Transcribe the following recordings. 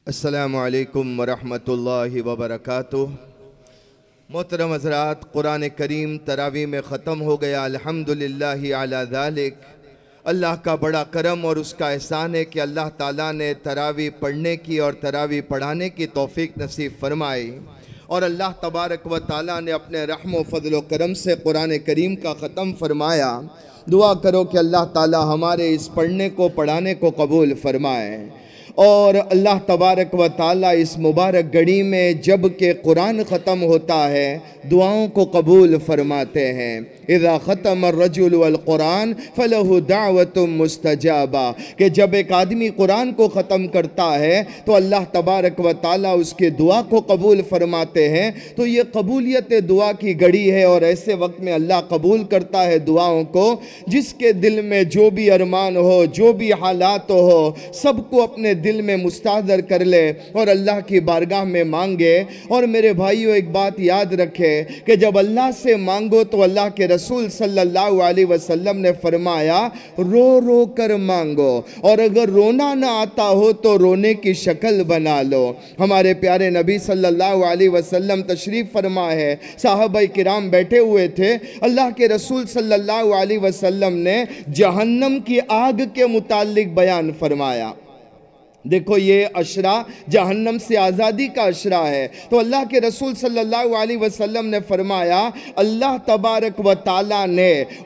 السلام علیکم ورحمۃ اللہ وبرکاتہ۔ محترم حضرات، قرآن کریم تراویح میں ختم ہو گیا، الحمدللہ علی ذالک۔ اللہ کا بڑا کرم اور اس کا احسان ہے کہ اللہ تعالیٰ نے تراویح پڑھنے کی اور تراویح پڑھانے کی توفیق نصیب فرمائی، اور اللہ تبارک و تعالیٰ نے اپنے رحم و فضل و کرم سے قرآن کریم کا ختم فرمایا۔ دعا کرو کہ اللہ تعالیٰ ہمارے اس پڑھنے کو پڑھانے کو قبول فرمائے، اور اللہ تبارک و تعالیٰ اس مبارک گھڑی میں جب کہ قرآن ختم ہوتا ہے دعاؤں کو قبول فرماتے ہیں۔ اذا ختم الرجل القرآن فلہ دعوت مستجابہ، کہ جب ایک آدمی قرآن کو ختم کرتا ہے تو اللہ تبارک و تعالیٰ اس کے دعا کو قبول فرماتے ہیں۔ تو یہ قبولیت دعا کی گھڑی ہے، اور ایسے وقت میں اللہ قبول کرتا ہے دعاؤں کو۔ جس کے دل میں جو بھی ارمان ہو، جو بھی حالات ہو، سب کو اپنے دل میں مستحضر کر لے اور اللہ کی بارگاہ میں مانگے۔ اور میرے بھائیو، ایک بات یاد رکھے کہ جب اللہ سے مانگو تو اللہ کے رسول صلی اللہ علیہ وسلم نے فرمایا رو رو کر مانگو، اور اگر رونا نہ آتا ہو تو رونے کی شکل بنا لو۔ ہمارے پیارے نبی صلی اللہ علیہ وسلم تشریف فرما ہے، صحابہ کرام بیٹھے ہوئے تھے، اللہ کے رسول صلی اللہ علیہ وسلم نے جہنم کی آگ کے متعلق بیان فرمایا۔ دیکھو، یہ عشرہ جہنم سے آزادی کا عشرہ ہے، تو اللہ کے رسول صلی اللہ علیہ وسلم نے فرمایا اللہ تبارک و تعالیٰ نے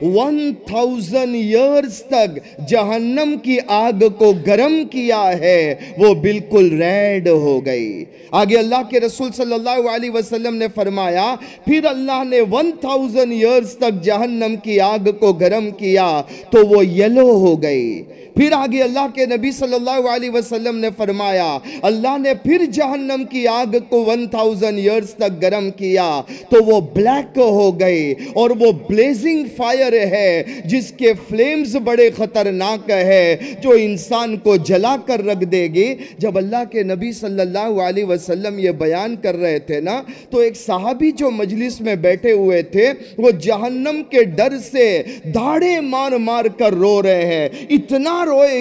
1000 ایئرز تک جہنم کی آگ کو گرم کیا ہے، وہ بالکل ریڈ ہو گئی۔ آگے اللہ کے رسول صلی اللہ علیہ وسلم نے فرمایا پھر اللہ نے 1000 ایئرز تک جہنم کی آگ کو گرم کیا تو وہ یلو ہو گئی۔ پھر آگے اللہ کے نبی صلی اللہ علیہ وسلم نے فرمایا اللہ نے پھر جہنم کی آگ کو 1000 ایئرز تک گرم کیا تو وہ بلیک ہو گئی، اور وہ بلیزنگ فائر ہے جس کے فلیمز بڑے خطرناک ہے، جو انسان کو جلا کر رکھ دے گی۔ جب اللہ کے نبی صلی اللہ علیہ وسلم یہ بیان کر رہے تھے نا، تو ایک صحابی جو مجلس میں بیٹھے ہوئے تھے وہ جہنم کے ڈر سے دھاڑے مار مار کر رو رہے ہیں، اتنا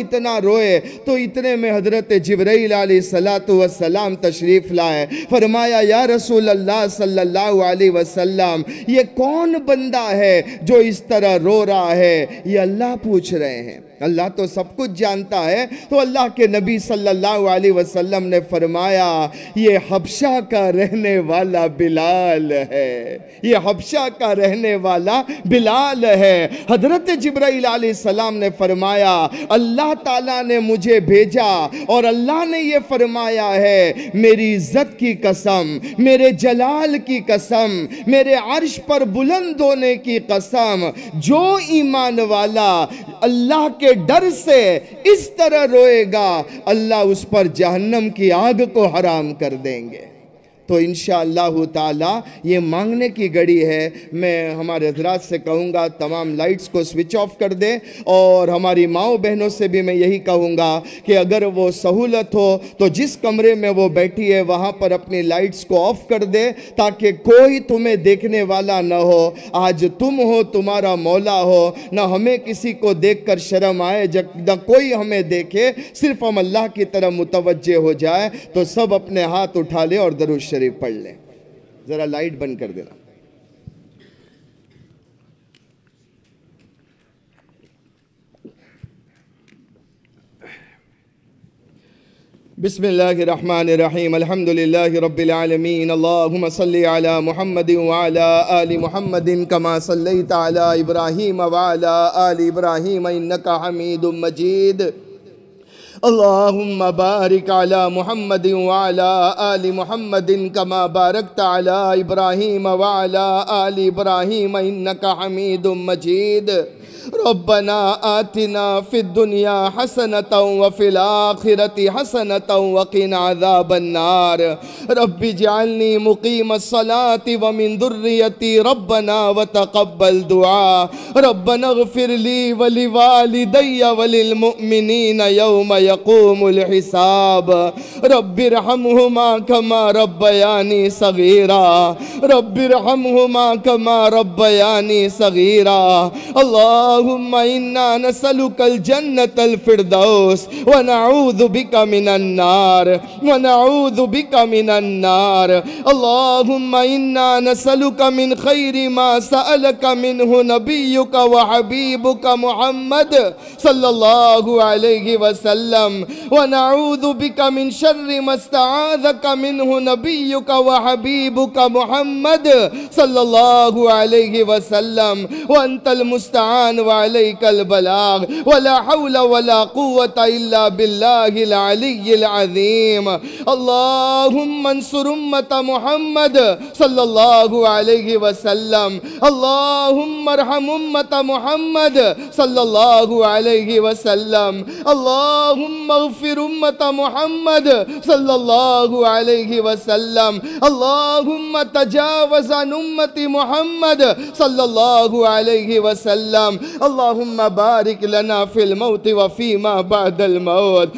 روئے تو اتنے میں حضرت جبرائیل علیہ السلام تشریف لائے۔ فرمایا یا رسول اللہ صلی اللہ علیہ وسلم، یہ کون بندہ ہے جو اس طرح رو رہا ہے؟ یہ اللہ پوچھ رہے ہیں۔ اللہ تو سب کچھ جانتا ہے، تو اللہ کے نبی صلی اللہ علیہ وسلم نے فرمایا یہ حبشہ کا رہنے والا بلال ہے، یہ حبشہ کا رہنے والا بلال ہے۔ حضرت جبرائیل علیہ السلام نے فرمایا اللہ تعالیٰ نے مجھے بھیجا، اور اللہ نے یہ فرمایا ہے میری عزت کی قسم، میرے جلال کی قسم، میرے عرش پر بلند ہونے کی قسم، جو ایمان والا اللہ کے ڈر سے اس طرح روئے گا اللہ اس پر جہنم کی آگ کو حرام کر دیں گے۔ تو انشاءاللہ تعالی یہ مانگنے کی گھڑی ہے۔ میں ہمارے حضرات سے کہوں گا تمام لائٹس کو سوئچ آف کر دیں، اور ہماری ماؤں بہنوں سے بھی میں یہی کہوں گا کہ اگر وہ سہولت ہو تو جس کمرے میں وہ بیٹھی ہے وہاں پر اپنی لائٹس کو آف کر دے، تاکہ کوئی تمہیں دیکھنے والا نہ ہو۔ آج تم ہو، تمہارا مولا ہو، نہ ہمیں کسی کو دیکھ کر شرم آئے، نہ کوئی ہمیں دیکھے، صرف ہم اللہ کی طرف متوجہ ہو جائے۔ تو سب اپنے ہاتھ اٹھا لے اور درود شریف پڑھ لیں۔ ذرا لائٹ بند کر دینا۔ بسم اللہ الرحمن الرحیم، الحمدللہ رب العالمین، اللہم صلی علی محمد وعلی آل محمد کما صلیت علی ابراہیم وعلی آل ابراہیم انکا حمید مجید۔ اللہم بارک علی محمد وعلی آل محمد کما بارکت علی ابراہیم وعلی آل ابراہیم انکا حمید مجید۔ ربنا آتنا فی الدنیا حسنة وفی الآخرة حسنة وقنا عذاب النار۔ رب اجعلنی مقیم الصلاة ومن ذریتی ربنا وتقبل دعا۔ ربنا اغفر لی ولوالدی وللمؤمنین یوم یقوم الحساب۔ رب ارحمہما کما ربیانی صغیرا، رب ارحمہما کما ربیانی صغیرا۔ اللہ اللہم انا نسألک الجنت الفردوس ونعوذ بک من النار من النار اللہم انا نسألک من خیر ما سألک منہ نبیک وحبیبک محمد صلی اللہ علیہ وسلم ونعوذ بک من شر ما استعاذک منہ نبیک وحبیبک محمد صلی اللہ علیہ وسلم وانت المستعان وعلیک البلاغ ولا حول ولا قوة الا باللہ العلی العظیم اللہم انصر امت محمد صلی اللہ علیہ وسلم اللہم ارحم امت محمد صلی اللہ علیہ وسلم اللہم اغفر امت محمد صلی اللہ علیہ وسلم اللہم تجاوز عن امت محمد صلی اللہ علیہ وسلم اللہم بارک لنا فی الموت وفیما بعد الموت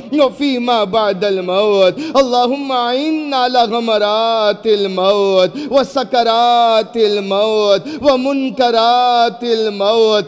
اللہم اعنا على غمرات الموت وسکرات الموت ومنکرات الموت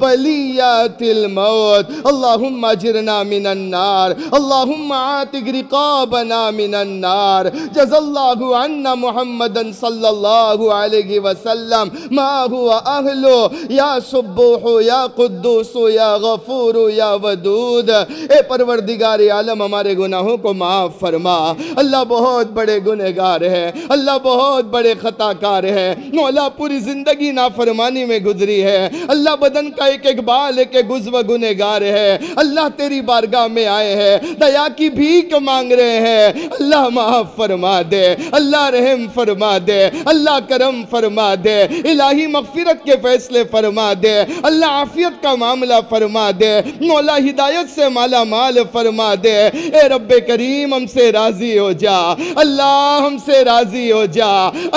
وبلیات الموت اللہم اجرنا من النار اللہم عاتق رقابنا من النار جزا اللہ عنا محمدا صلی اللہ علیہ وسلم ما هو اہلو یا سبوح یا قدوس یا غفور یا ودود اے پروردگار عالم ہمارے گناہوں کو معاف فرما اللہ بہت بڑے گنہگار ہے اللہ بہت بڑے خطا کار ہے مولا پوری زندگی نافرمانی میں گزری ہے اللہ بدن کا ایک ایک بال ایک ایک عضو گنہگار ہے اللہ تیری بارگاہ میں آئے ہیں دیا کی بھیک مانگ رہے ہیں اللہ معاف فرما دے اللہ رحم فرما دے اللہ کرم فرما دے الہی مغفرت کے فیصلے فرما دے اللہ عافیت کا معاملہ فرما دے مولا ہدایت سے مالا مال فرما دے اے رب کریم ہم سے راضی ہو جا اللہ ہم سے راضی ہو جا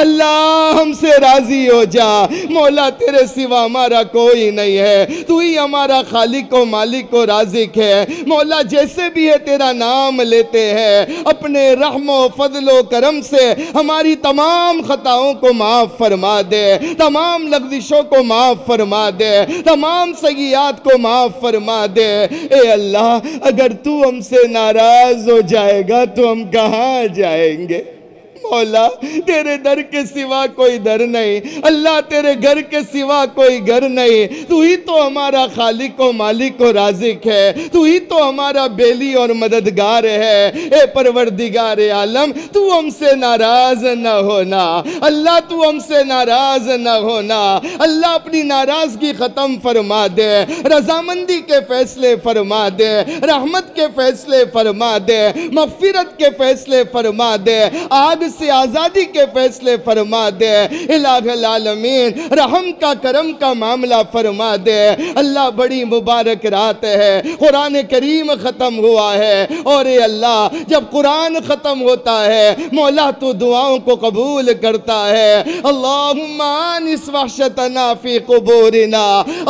اللہ ہم سے راضی ہو جا مولا تیرے سوا ہمارا کوئی نہیں ہے تو ہی ہمارا خالق و مالک و رازق ہے مولا جیسے بھی ہے تیرا نام لیتے ہیں اپنے رحم و فضل و کرم سے ہماری تمام خطاؤں کو معاف فرما دے تمام لغزشوں کو معاف فرما دے تمام سیئات کو معاف فرما دے اے اللہ اگر تو ہم سے ناراض ہو جائے گا تو ہم کہاں جائیں گے مولا تیرے در کے سوا کوئی در نہیں اللہ تیرے گھر کے سوا کوئی گھر نہیں تو ہی تو ہمارا خالق و مالک و رازق ہے تو ہی تو ہمارا بیلی اور مددگار ہے اے پروردگار عالم تو ہم سے ناراض نہ ہونا اللہ تو ہم سے ناراض نہ ہونا اللہ اپنی ناراضگی ختم فرما دے رضامندی کے فیصلے فرما دے رحمت کے فیصلے فرما دے مغفرت کے فیصلے فرما دے آگ سے آزادی کے فیصلے فرما دے الہ العالمین رحم کا کرم کا معاملہ فرما دے اللہ بڑی مبارک رات ہے قرآن کریم ختم ہوا ہے اور اے اللہ جب قرآن ختم ہوتا ہے مولا تو دعاؤں کو قبول کرتا ہے اللہم آنس وحشتنا فی قبورنا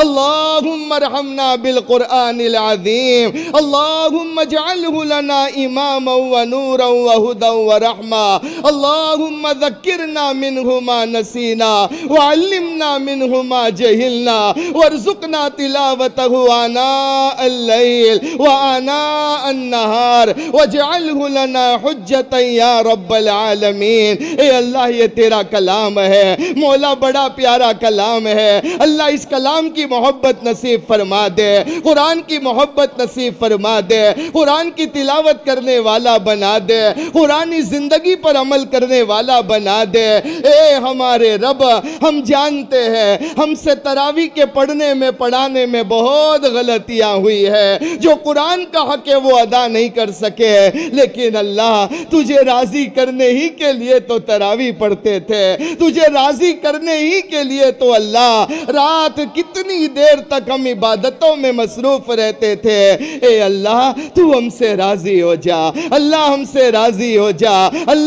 اللہم ارحمنا بالقرآن العظیم اللہم اجعلہ لنا اماما ونورا وہدا ورحمہ اللہم ذکرنا منہ ما نسینا وعلمنا منہ ما جہلنا وارزقنا تلاوتہ آناء اللیل وآناء النہار واجعلہ لنا حجتا یا رب العالمین اے اللہ یہ تیرا کلام ہے مولا بڑا پیارا کلام ہے اللہ اس کلام کی محبت نصیب فرما دے قرآن کی محبت نصیب فرما دے قرآن کی تلاوت کرنے والا بنا دے قرآنی زندگی پر عمل کرنے والا بنا دے اے ہمارے رب ہم جانتے ہیں ہم سے تراویح کے پڑھنے میں پڑھانے میں بہت غلطیاں ہوئی ہے جو قرآن کا حق ہے وہ ادا نہیں کر سکے لیکن اللہ تجھے راضی کرنے ہی کے لیے تو تراویح پڑھتے تھے تجھے راضی کرنے ہی کے لیے تو اللہ رات کتنی دیر تک ہم عبادتوں میں مصروف رہتے تھے اے اللہ تو ہم سے راضی ہو جا اللہ ہم سے راضی ہو جا اللہ ہم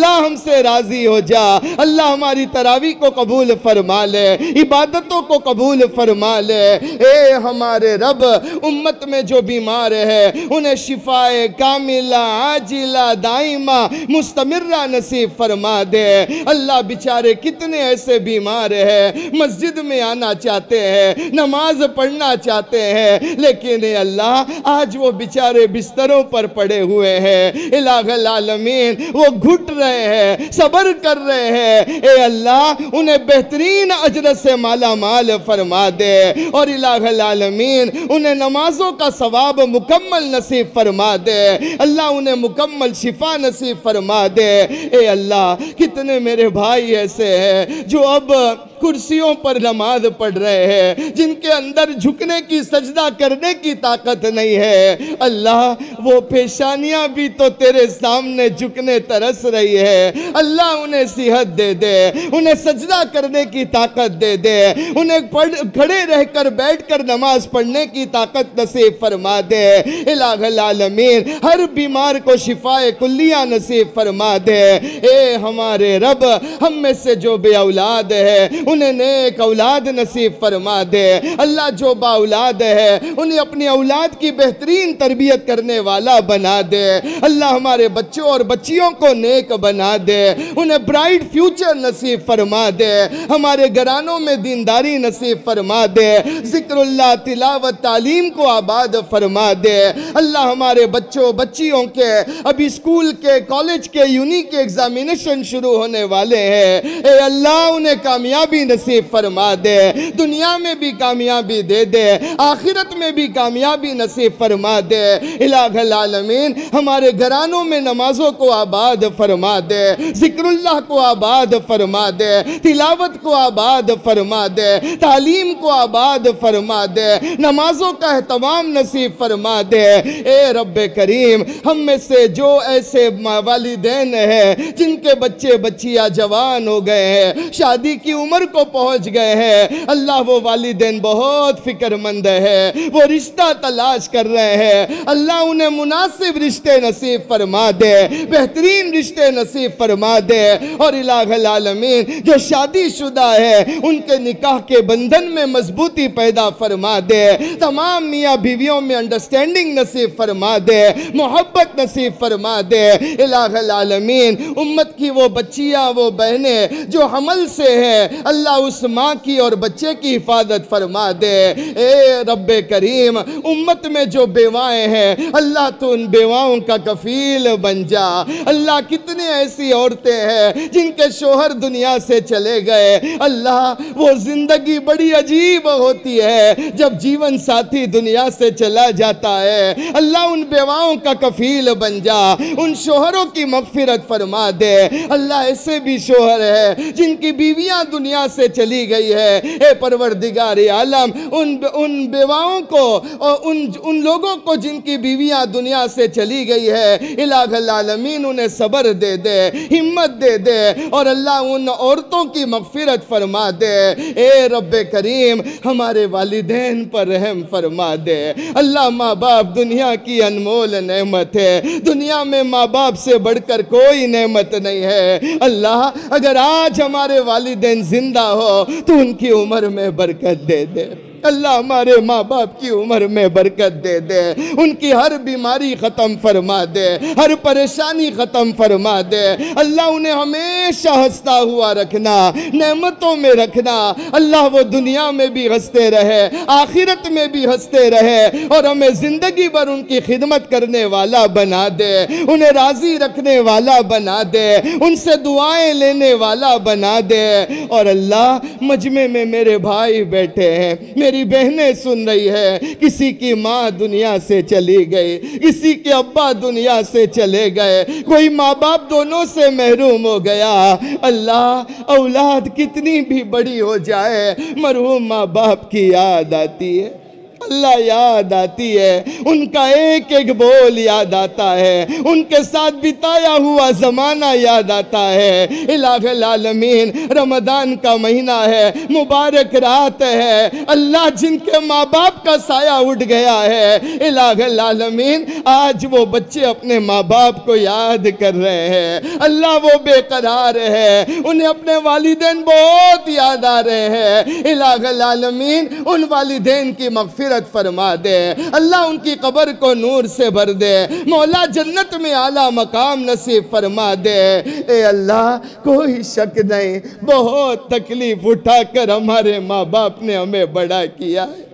سے راضی ہو جا۔ اللہ ہماری تراویح کو قبول فرما لے، عبادتوں کو قبول فرما لے۔ اے ہمارے رب، امت میں جو بیمار ہے انہیں شفاء کاملہ عاجلہ دائمہ مستمرہ نصیب فرما دے۔ اللہ بیچارے کتنے ایسے بیمار ہیں، مسجد میں آنا چاہتے ہیں، نماز پڑھنا چاہتے ہیں، لیکن اے اللہ آج وہ بیچارے بستروں پر پڑے ہوئے ہیں۔ الہ العالمین وہ گھٹ رہے ہیں، صبر کر رہے ہیں۔ اے اللہ انہیں بہترین اجر سے مالا مال فرما دے، اور الہ العالمین انہیں نمازوں کا ثواب مکمل نصیب فرما دے۔ اللہ انہیں مکمل شفا نصیب فرما دے۔ اے اللہ کتنے میرے بھائی ایسے ہیں جو اب کرسیوں پر نماز پڑھ رہے ہیں، جن کے اندر جھکنے کی سجدہ کرنے کی طاقت نہیں ہے۔ اللہ وہ پیشانیاں بھی تو تیرے سامنے جھکنے ترس رہی ہے۔ اللہ انہیں صحت دے دے، انہیں سجدہ کرنے کی طاقت دے دے، انہیں کھڑے رہ کر بیٹھ کر نماز پڑھنے کی طاقت نصیب فرما دے۔ الہ العالمین ہر بیمار کو شفاء کلیہ نصیب فرما دے۔ اے ہمارے رب، ہم میں سے جو بے اولاد ہے انہیں نیک اولاد نصیب فرما دے۔ اللہ جو با اولاد ہے انہیں اپنی اولاد کی بہترین تربیت کرنے والا بنا دے۔ اللہ ہمارے بچوں اور بچیوں کو نیک بنا دے، انہیں برائٹ فیوچر نصیب فرما دے۔ ہمارے گھرانوں میں دینداری نصیب فرما دے، ذکر اللہ تلاوت تعلیم کو آباد فرما دے۔ اللہ ہمارے بچوں بچیوں کے ابھی اسکول کے کالج کے یونی کے ایگزامینیشن شروع ہونے والے ہیں، اے اللہ انہیں کامیابی نصیب فرما دے، دنیا میں بھی کامیابی دے دے، آخرت میں بھی کامیابی نصیب فرما دے۔ الہ العالمین ہمارے گھرانوں میں نمازوں کو آباد فرما دے، ذکر اللہ کو آباد فرما دے، تلاوت کو آباد فرما دے، تعلیم کو آباد فرما دے، نمازوں کا اہتمام نصیب فرما دے۔ اے رب کریم، ہم میں سے جو ایسے والدین ہیں جن کے بچے بچیاں جوان ہو گئے ہیں، شادی کی عمر کو پہنچ گئے ہیں، اللہ وہ والدین بہت فکر مند ہے، وہ رشتہ تلاش کر رہے ہیں۔ اللہ انہیں مناسب رشتے نصیب فرما دے، بہترین رشتے نصیب فرما دے، اور الہ العالمین جو شادی شدہ ہے ان کے نکاح کے بندھن میں مضبوطی پیدا فرما دے، تمام میاں بیویوں میں انڈرسٹینڈنگ نصیب فرما دے، محبت نصیب فرما دے۔ الہ العالمین امت کی وہ بچیاں وہ بہنیں جو حمل سے ہیں، اللہ اس ماں کی اور بچے کی حفاظت فرما دے۔ اے رب کریم امت میں جو بیوائیں ہیں اللہ تو ان بیواؤں کا کفیل بن جا۔ اللہ کتنے ایسی عورتیں ہیں جن کے شوہر دنیا سے چلے گئے، اللہ وہ زندگی بڑی عجیب ہوتی ہے جب جیون ساتھی دنیا سے چلا جاتا ہے۔ اللہ ان بیواؤں کا کفیل بن جا، ان شوہروں کی مغفرت فرما دے۔ اللہ ایسے بھی شوہر ہے جن کی بیویاں دنیا سے چلی گئی ہے، اے پروردگار عالم ان بیواؤں کو اور ان لوگوں کو جن کی بیویاں دنیا سے چلی گئی ہے، الہ العالمین انہیں صبر دے دے، ہمت دے دے، اور اللہ ان عورتوں کی مغفرت فرما دے۔ اے رب کریم ہمارے والدین پر رحم فرما دے۔ اللہ ماں باپ دنیا کی انمول نعمت ہے، دنیا میں ماں باپ سے بڑھ کر کوئی نعمت نہیں ہے۔ اللہ اگر آج ہمارے والدین زندہ ہو تو ان کی عمر میں برکت دے دے۔ اللہ ہمارے ماں باپ کی عمر میں برکت دے دے، ان کی ہر بیماری ختم فرما دے، ہر پریشانی ختم فرما دے۔ اللہ انہیں ہمیشہ ہنستا ہوا رکھنا، نعمتوں میں رکھنا۔ اللہ وہ دنیا میں بھی ہنستے رہے، آخرت میں بھی ہنستے رہے، اور ہمیں زندگی بھر ان کی خدمت کرنے والا بنا دے، انہیں راضی رکھنے والا بنا دے، ان سے دعائیں لینے والا بنا دے۔ اور اللہ مجمع میں میرے بھائی بیٹھے ہیں، میری بہنیں سن رہی ہے، کسی کی ماں دنیا سے چلی گئی، کسی کے ابا دنیا سے چلے گئے، کوئی ماں باپ دونوں سے محروم ہو گیا۔ اللہ اولاد کتنی بھی بڑی ہو جائے مرحوم ماں باپ کی یاد آتی ہے۔ اللہ یاد آتی ہے، ان کا ایک ایک بول یاد آتا ہے، ان کے ساتھ بتایا ہوا زمانہ یاد آتا ہے۔ الہ العالمین، رمضان کا مہینہ ہے، مبارک رات ہے، اللہ جن کے ماں باپ کا سایہ اٹھ گیا ہے، الہ العالمین آج وہ بچے اپنے ماں باپ کو یاد کر رہے ہیں، اللہ وہ بے قرار ہے، انہیں اپنے والدین بہت یاد آ رہے ہیں، الہ العالمین ان والدین کی مغفرت فرما دے، اللہ ان کی قبر کو نور سے بھر دے، مولا جنت میں اعلیٰ مقام نصیب فرما دے۔ اے اللہ کوئی شک نہیں، بہت تکلیف اٹھا کر ہمارے ماں باپ نے ہمیں بڑا کیا ہے،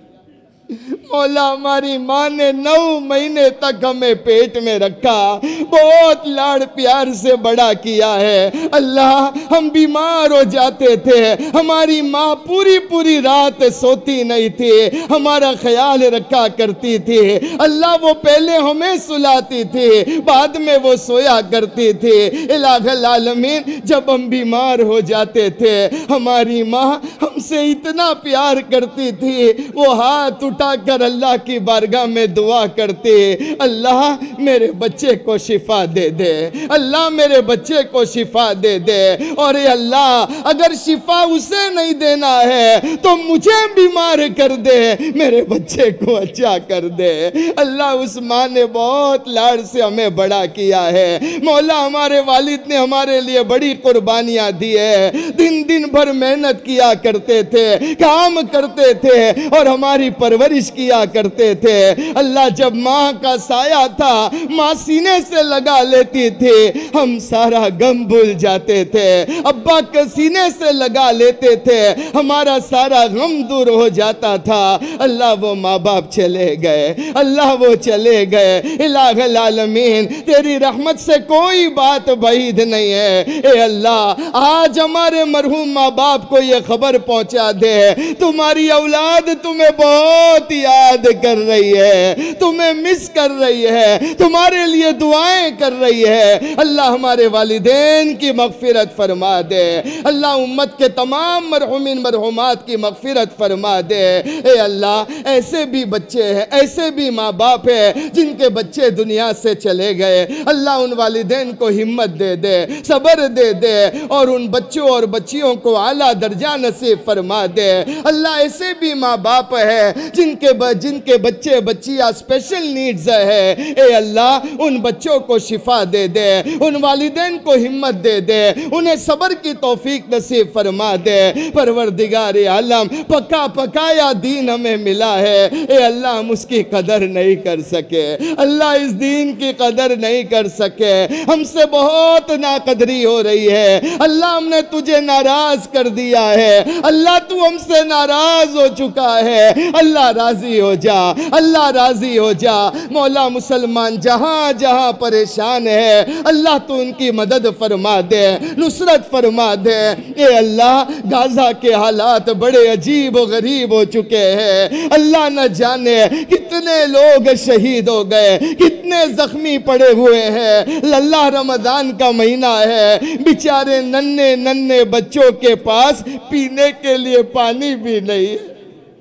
مولا ہماری ماں نے 9 مہینے تک ہمیں پیٹ میں رکھا، بہت لاڑ پیار سے بڑا کیا ہے، اللہ ہم بیمار ہو جاتے تھے، ہماری ماں پوری رات سوتی نہیں تھی، ہمارا خیال رکھا کرتی تھی، اللہ وہ پہلے ہمیں سلاتی تھی، بعد میں وہ سویا کرتی تھی، الہ العالمین جب ہم بیمار ہو جاتے تھے ہماری ماں ہم سے اتنا پیار کرتی تھی، وہ ہاتھ اٹھا کر اللہ کی بارگاہ میں دعا کرتے، اللہ میرے بچے کو شفا دے دے، اللہ میرے بچے کو شفا دے دے، اور اے اللہ اگر شفا اسے نہیں دینا ہے تو مجھے بیمار کر دے، میرے بچے کو اچھا کر دے۔ اللہ اس ماں نے بہت لاڑ سے ہمیں بڑا کیا ہے، مولا ہمارے والد نے ہمارے لیے بڑی قربانیاں دی ہے، دن بھر محنت کیا کرتے تھے، کام کرتے تھے اور ہماری پرورش کیا کرتے تھے، اللہ جب ماں کا سایہ تھا ماں سینے سے لگا لیتی تھی، ہم سارا غم بھول جاتے تھے، ابا کے سینے سے لگا لیتے تھے، ہمارا سارا غم دور ہو جاتا تھا، اللہ وہ ماں باپ چلے گئے، اللہ وہ چلے گئے، الہ العالمین تیری رحمت سے کوئی بات بعید نہیں ہے، اے اللہ آج ہمارے مرحوم ماں باپ کو یہ خبر پہنچا دے، تمہاری اولاد تمہیں بہت یاد کر رہی ہے، تمہیں مس کر رہی ہے، تمہارے لیے دعائیں کر رہی ہے، اللہ ہمارے والدین کی مغفرت فرما دے، اللہ امت کے تمام مرحومین مرحومات کی مغفرت فرما دے، اے اللہ ایسے بھی بچے ہیں، ایسے بھی ماں باپ ہیں جن کے بچے دنیا سے چلے گئے، اللہ ان والدین کو ہمت دے دے، صبر دے دے، اور ان بچوں اور بچیوں کو اعلیٰ درجہ نصیب فرما دے، اللہ ایسے بھی ماں باپ ہے جن کے بچے بچیاں اسپیشل نیڈز ہے، اے اللہ ان بچوں کو شفا دے دے، ان والدین کو ہمت دے دے، انہیں صبر کی توفیق نصیب فرما دے، پروردگار عالم پکا پکایا دین ہمیں ملا ہے، اے اللہ ہم اس کی قدر نہیں کر سکے، اللہ اس دین کی قدر نہیں کر سکے، ہم سے بہت ناقدری ہو رہی ہے، اللہ ہم نے تجھے ناراض کر دیا ہے، اللہ تو ہم سے ناراض ہو چکا ہے، اللہ راضی ہو جا، اللہ راضی ہو جا، مولا مسلمان جہاں جہاں پریشان ہے اللہ تو ان کی مدد فرما دے، نصرت فرما دے، اے اللہ غزہ کے حالات بڑے عجیب و غریب ہو چکے ہیں، اللہ نہ جانے کتنے لوگ شہید ہو گئے، کتنے زخمی پڑے ہوئے ہیں، اللہ رمضان کا مہینہ ہے، بیچارے ننھے بچوں کے پاس پینے کے لیے پانی بھی نہیں ہے،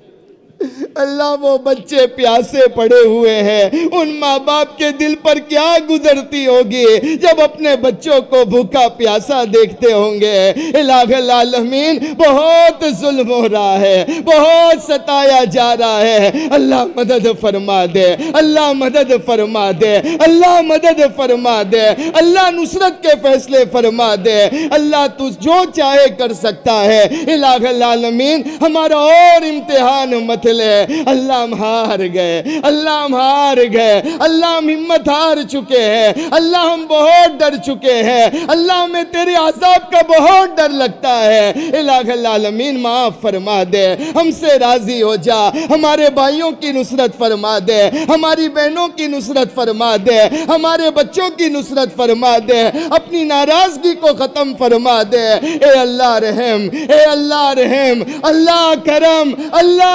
اللہ وہ بچے پیاسے پڑے ہوئے ہیں، ان ماں باپ کے دل پر کیا گزرتی ہوگی جب اپنے بچوں کو بھوکا پیاسا دیکھتے ہوں گے، الہ العالمین بہت ظلم ہو رہا ہے، بہت ستایا جا رہا ہے، اللہ مدد فرما دے، اللہ مدد فرما دے، اللہ مدد فرما دے، اللہ نصرت کے فیصلے فرما دے، اللہ تو جو چاہے کر سکتا ہے، الہ العالمین ہمارا اور امتحان مت لے، اللہ ہم ہار گئے، اللہ ہم ہار گئے، اللہ ہم ہمت ہار چکے ہیں، اللہ ہم بہت ڈر چکے ہیں، اللہ ہمیں تیرے عذاب کا بہت ڈر لگتا ہے، الہ العالمین معاف فرما دے، ہم سے راضی ہو جا، ہمارے بھائیوں کی نصرت فرما دے، ہماری بہنوں کی نصرت فرما دے، ہمارے بچوں کی نصرت فرما دے، اپنی ناراضگی کو ختم فرما دے، اے اللہ رحم، اے اللہ رحم، اللہ کرم، اللہ کرم،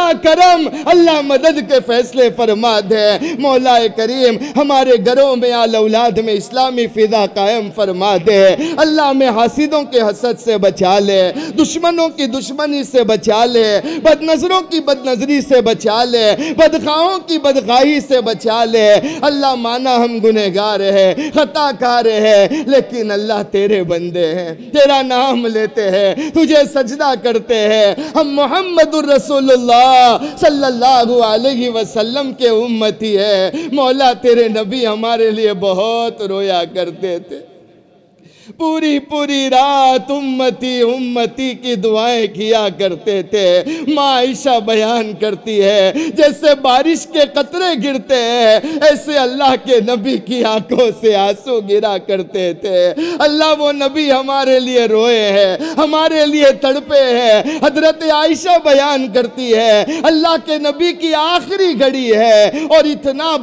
کرم اللہ مدد کے فیصلے فرما دے۔ مولا کریم ہمارے گھروں میں آل اولاد میں اسلامی فضا قائم فرما دے۔ اللہ میں حاسدوں کے حسد سے بچا لے، دشمنوں کی دشمنی سے بچا لے، بد نظروں کی بد نظری سے بچا لے، بدخواہوں کی بدخواہی سے بچا لے۔ اللہ مانا ہم گنہگار ہیں، خطا کار ہیں، لیکن اللہ تیرے بندے ہیں، تیرا نام لیتے ہیں، تجھے سجدہ کرتے ہیں۔ ہم محمد الرسول اللہ صلی اللہ علیہ وسلم کے امتی ہیں۔ مولا تیرے نبی ہمارے لیے بہت رویا کرتے تھے، پوری پوری رات امتی امتی کی دعائیں کیا کرتے تھے۔ ماں عائشہ بیان کرتی ہے جیسے بارش کے قطرے گرتے ہیں ایسے اللہ کے نبی کی آنکھوں سے آنسو گرا کرتے تھے۔ اللہ وہ نبی ہمارے لیے روئے ہیں، ہمارے لیے تڑپے ہیں۔ حضرت عائشہ بیان کرتی ہے اللہ کے نبی کی آخری گھڑی ہے اور اتنا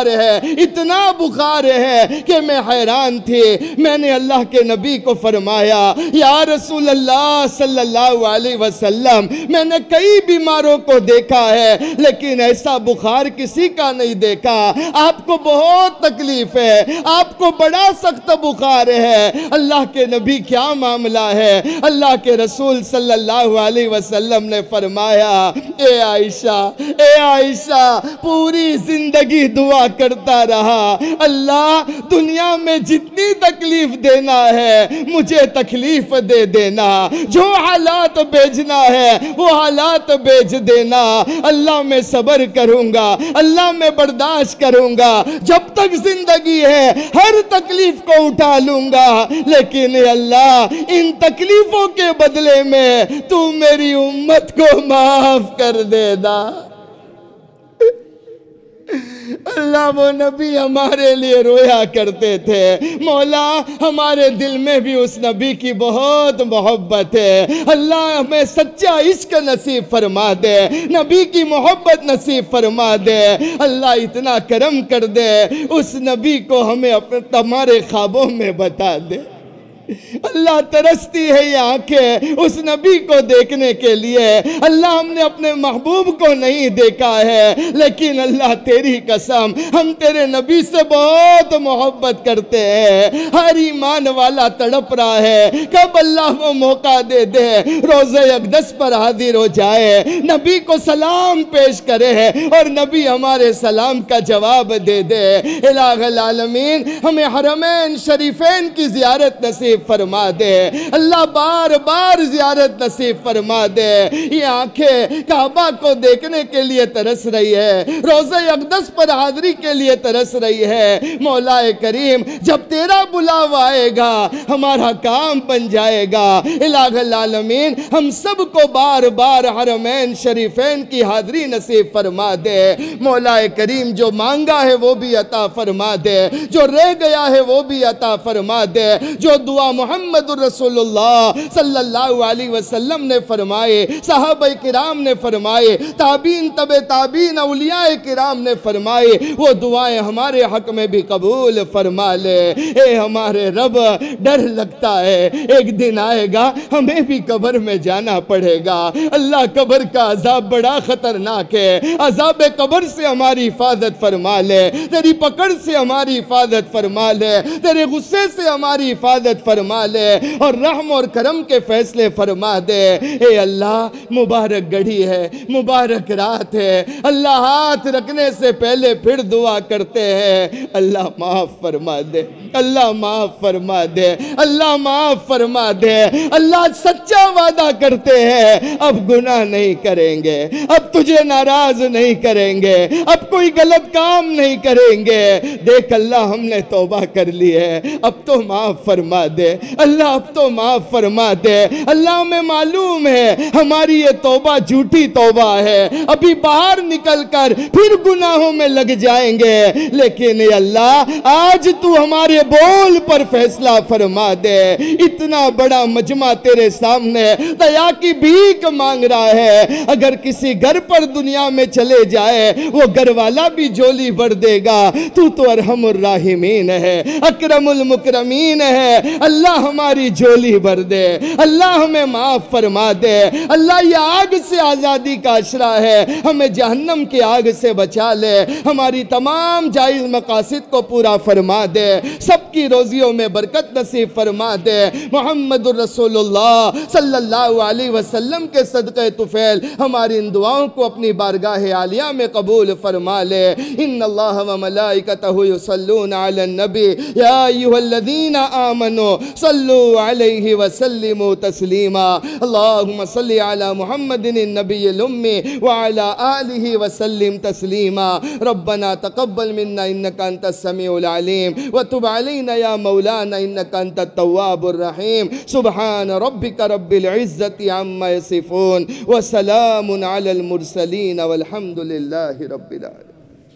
بخار ہے کہ میں حیران تھی۔ میں نے اللہ کے نبی کو فرمایا یا رسول اللہ صلی اللہ علیہ وسلم، میں نے کئی بیماروں کو دیکھا ہے لیکن ایسا بخار کسی کا نہیں دیکھا، آپ کو بہت تکلیف ہے، آپ کو بڑا سخت بخار ہے۔ اللہ کے نبی کیا معاملہ ہے؟ اللہ کے رسول صلی اللہ علیہ وسلم نے فرمایا اے عائشہ پوری زندگی دعا کرتا رہا اللہ دنیا میں جتنی تکلیف دینا ہے مجھے تکلیف دے دینا، جو حالات بھیجنا ہے وہ حالات بھیج دینا۔ اللہ میں صبر کروں گا، اللہ میں برداشت کروں گا، جب تک زندگی ہے ہر تکلیف کو اٹھا لوں گا، لیکن اے اللہ ان تکلیفوں کے بدلے میں تو میری امت کو معاف کر دینا۔ اللہ وہ نبی ہمارے لیے رویا کرتے تھے۔ مولا ہمارے دل میں بھی اس نبی کی بہت محبت ہے۔ اللہ ہمیں سچا عشق نصیب فرما دے، نبی کی محبت نصیب فرما دے۔ اللہ اتنا کرم کر دے اس نبی کو ہمیں ہمارے خوابوں میں بتا دے۔ اللہ ترستی ہے یہ آنکھیں اس نبی کو دیکھنے کے لیے۔ اللہ ہم نے اپنے محبوب کو نہیں دیکھا ہے لیکن اللہ تیری قسم ہم تیرے نبی سے بہت محبت کرتے ہیں۔ ہر ایمان والا تڑپ رہا ہے کب اللہ وہ موقع دے دے روزہ اقدس پر حاضر ہو جائے، نبی کو سلام پیش کرے اور نبی ہمارے سلام کا جواب دے دے۔ الہ العالمین ہمیں حرمین شریفین کی زیارت نصیب فرما دے، اللہ بار بار زیارت نصیب فرما دے۔ یہ آنکھیں کعبہ کو دیکھنے کے لیے ترس رہی ہے، روزہ اقدس پر حاضری کے لیے ترس رہی ہے۔ مولا کریم جب تیرا بلاوا آئے گا ہمارا کام بن جائے گا۔ الہ العالمین ہم سب کو بار بار حرمین شریفین کی حاضری نصیب فرما دے۔ مولا کریم جو مانگا ہے وہ بھی عطا فرما دے، جو رہ گیا ہے وہ بھی عطا فرما دے۔ جو دعا محمد الرسول اللہ صلی اللہ علیہ وسلم نے فرمائے، صحابہ کرام نے فرمائے، تابعین تبع تابعین اولیاء کرام نے فرمائے، وہ دعائیں ہمارے حق میں بھی قبول فرما لے۔ اے ہمارے رب ڈر لگتا ہے ایک دن آئے گا ہمیں بھی قبر میں جانا پڑے گا۔ اللہ قبر کا عذاب بڑا خطرناک ہے، عذاب قبر سے ہماری حفاظت فرما لے، تیری پکڑ سے ہماری حفاظت فرما لے، تیرے غصے سے ہماری حفاظت فرما لے اور رحم اور کرم کے فیصلے فرما دے۔ اے اللہ مبارک گھڑی ہے، مبارک رات ہے، اللہ ہاتھ رکھنے سے پہلے پھر دعا کرتے ہیں اللہ معاف فرما دے، اللہ معاف فرما دے، اللہ معاف فرما دے۔ اللہ سچا وعدہ کرتے ہیں اب گناہ نہیں کریں گے، اب تجھے ناراض نہیں کریں گے، اب کوئی غلط کام نہیں کریں گے۔ دیکھ اللہ ہم نے توبہ کر لی ہے، اب تو معاف فرما دے اللہ، اب تو معاف فرما دے اللہ۔ ہمیں معلوم ہے ہماری یہ توبہ جھوٹی توبہ ہے، ابھی باہر نکل کر پھر گناہوں میں لگ جائیں گے، لیکن اے اللہ آج تو ہمارے بول پر فیصلہ فرما دے۔ اتنا بڑا مجمع تیرے سامنے دیا کی بھیک مانگ رہا ہے، اگر کسی گھر پر دنیا میں چلے جائے وہ گھر والا بھی جھولی بھر دے گا۔ تو ارحم الراحمین ہے، اکرم المکرمین ہے، اللہ ہماری جھولی بھر دے، اللہ ہمیں معاف فرما دے، اللہ یہ آگ سے آزادی کا اشرا ہے، ہمیں جہنم کی آگ سے بچا لے، ہماری تمام جائز مقاصد کو پورا فرما دے، سب کی روزیوں میں برکت نصیب فرما دے، محمد الرسول اللہ صلی اللہ علیہ وسلم کے صدقہ طفیل ہماری ان دعاؤں کو اپنی بارگاہ عالیہ میں قبول فرما لے۔ ان اللہ و ملائکتہ یصلون علی النبی یا ایھا الذین آمنوا صلوا علیہ وسلموا تسلیما۔ اللہم صلی علی محمد النبی الامی وعلی آلہ وسلم تسلیما۔ ربنا تقبل منا انک انت السمیع العلیم وتب علینا یا مولانا انک انت التواب الرحیم۔ سبحان ربک رب العزت عما یصفون وسلام علی المرسلین والحمد للہ رب العالمین۔